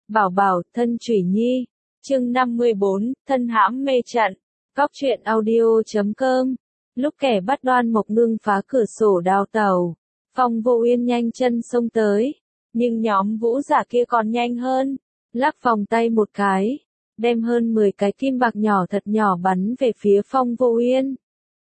Bảo bảo, thân Chủy Nhi. Chương 54, thân hãm mê trận. Cóc truyện audio.com. Lúc kẻ bắt Đoan Mộc Ngưng phá cửa sổ đào tẩu, Phong Vô Uyên nhanh chân xông tới, nhưng nhóm vũ giả kia còn nhanh hơn, lắc vòng tay một cái, đem hơn 10 cái kim bạc nhỏ thật nhỏ bắn về phía Phong Vô Uyên.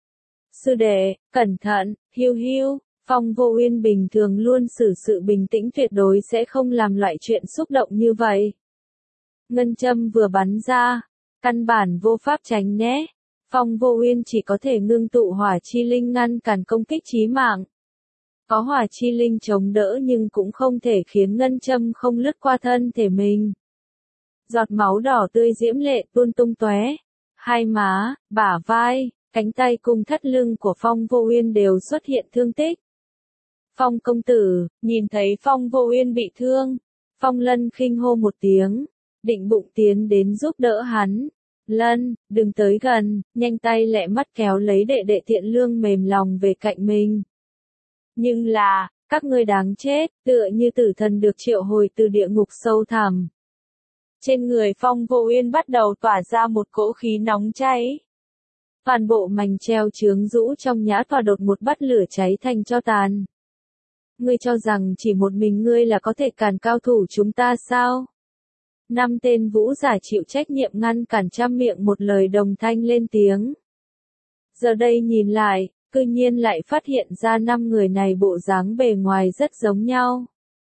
Sư đệ, cẩn thận, hiu hiu. Phong Vô Uyên bình thường luôn xử sự bình tĩnh, tuyệt đối sẽ không làm loại chuyện xúc động như vậy. Ngân châm vừa bắn ra, căn bản vô pháp tránh né. Phong Vô Uyên chỉ có thể ngưng tụ hỏa chi linh ngăn cản công kích chí mạng. Có hỏa chi linh chống đỡ nhưng cũng không thể khiến ngân châm không lướt qua thân thể mình. Giọt máu đỏ tươi diễm lệ tuôn tung tóe, hai má, bả vai, cánh tay cùng thắt lưng của Phong Vô Uyên đều xuất hiện thương tích. Phong công tử, nhìn thấy Phong Vô Uyên bị thương, Phong Lân khinh hô một tiếng, định bụng tiến đến giúp đỡ hắn. Lân, đừng tới gần, nhanh tay lẹ mắt kéo lấy đệ đệ Thiện Lương mềm lòng về cạnh mình. Nhưng là, các ngươi đáng chết, tựa như tử thần được triệu hồi từ địa ngục sâu thẳm. Trên người Phong Vô Uyên bắt đầu tỏa ra một cỗ khí nóng cháy. Toàn bộ mành treo chướng rũ trong nhã tòa đột một bắt lửa cháy thành tro tàn. Ngươi cho rằng chỉ một mình ngươi là có thể cản cao thủ chúng ta sao? 5 tên vũ giả chịu trách nhiệm ngăn cản trăm miệng một lời đồng thanh lên tiếng. Giờ đây nhìn lại, cư nhiên lại phát hiện ra 5 người này bộ dáng bề ngoài rất giống nhau.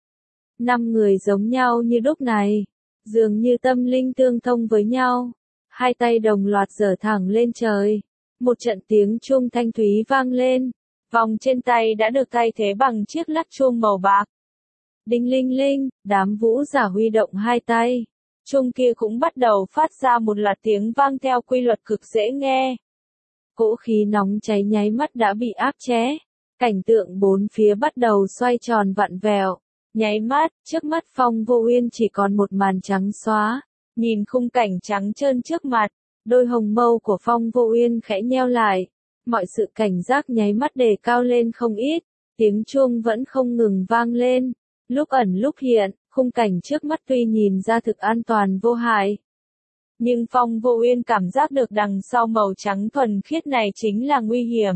5 người giống nhau như lúc này, dường như tâm linh tương thông với nhau, hai tay đồng loạt giở thẳng lên trời. Một trận tiếng chuông thanh thúy vang lên, vòng trên tay đã được thay thế bằng chiếc lắc chuông màu bạc. Đinh linh linh, đám vũ giả huy động hai tay, chuông kia cũng bắt đầu phát ra một loạt tiếng vang theo quy luật cực dễ nghe. Cỗ khí nóng cháy nháy mắt đã bị áp chế, cảnh tượng bốn phía bắt đầu xoay tròn vặn vẹo, nháy mắt, trước mắt Phong Vô Uyên chỉ còn một màn trắng xóa, nhìn khung cảnh trắng trơn trước mặt. Đôi hồng mâu của Phong Vô Uyên khẽ nheo lại, mọi sự cảnh giác nháy mắt đề cao lên không ít, tiếng chuông vẫn không ngừng vang lên, lúc ẩn lúc hiện, khung cảnh trước mắt tuy nhìn ra thực an toàn vô hại. Nhưng Phong Vô Uyên cảm giác được đằng sau màu trắng thuần khiết này chính là nguy hiểm.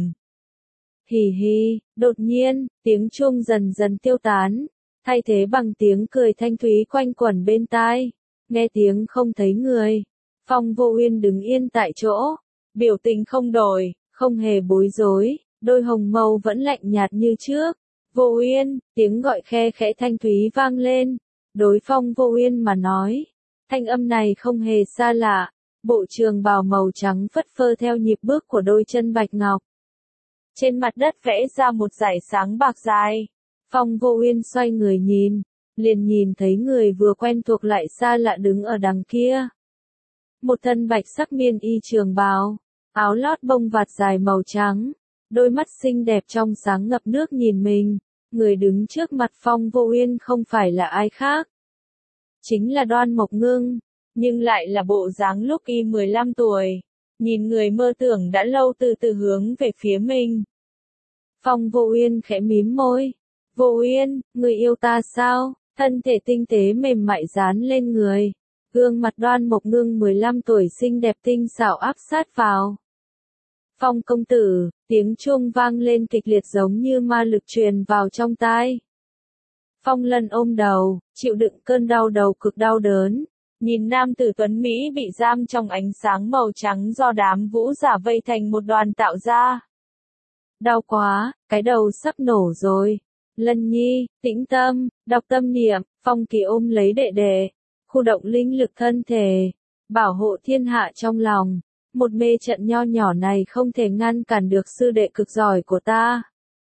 Hì hì, đột nhiên, tiếng chuông dần dần tiêu tán, thay thế bằng tiếng cười thanh thúy quanh quẩn bên tai, nghe tiếng không thấy người. Phong Vô Uyên đứng yên tại chỗ, biểu tình không đổi, không hề bối rối, đôi hồng mâu vẫn lạnh nhạt như trước. Vô Uyên, tiếng gọi khe khẽ thanh thúy vang lên, đối Phong Vô Uyên mà nói, thanh âm này không hề xa lạ, bộ trường bào màu trắng phất phơ theo nhịp bước của đôi chân bạch ngọc. Trên mặt đất vẽ ra một dải sáng bạc dài, Phong Vô Uyên xoay người nhìn, liền nhìn thấy người vừa quen thuộc lại xa lạ đứng ở đằng kia. Một thân bạch sắc miên y trường bào, áo lót bông vạt dài màu trắng, đôi mắt xinh đẹp trong sáng ngập nước nhìn mình, người đứng trước mặt Phong Vô Uyên không phải là ai khác. Chính là Đoan Mộc Ngưng, nhưng lại là bộ dáng lúc y 15 tuổi, nhìn người mơ tưởng đã lâu từ từ hướng về phía mình. Phong Vô Uyên khẽ mím môi, Vô Uyên, người yêu ta sao? Thân thể tinh tế mềm mại dán lên người. Gương mặt Đoan Mộc Ngưng 15 tuổi xinh đẹp tinh xảo áp sát vào. Phong công tử, tiếng chuông vang lên kịch liệt giống như ma lực truyền vào trong tai. Phong Lân ôm đầu, chịu đựng cơn đau đầu cực đau đớn, nhìn nam tử tuấn Mỹ bị giam trong ánh sáng màu trắng do đám vũ giả vây thành một đoàn tạo ra. Đau quá, cái đầu sắp nổ rồi. Lân Nhi, tĩnh tâm, đọc tâm niệm, Phong Kỳ ôm lấy đệ đệ. Khu động linh lực thân thể, bảo hộ thiên hạ trong lòng, một mê trận nho nhỏ này không thể ngăn cản được sư đệ cực giỏi của ta.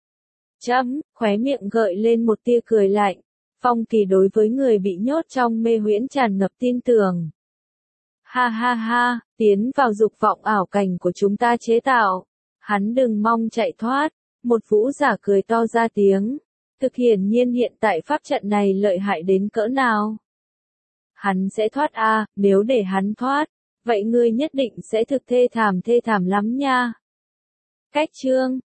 Khóe miệng gợi lên một tia cười lạnh, Phong Kỳ đối với người bị nhốt trong mê huyễn tràn ngập tin tưởng. Ha ha ha, tiến vào dục vọng ảo cảnh của chúng ta chế tạo, hắn đừng mong chạy thoát, một vũ giả cười to ra tiếng, thực hiển nhiên hiện tại pháp trận này lợi hại đến cỡ nào. Hắn sẽ thoát à, nếu để hắn thoát, vậy ngươi nhất định sẽ thực thê thảm lắm nha. Cách chương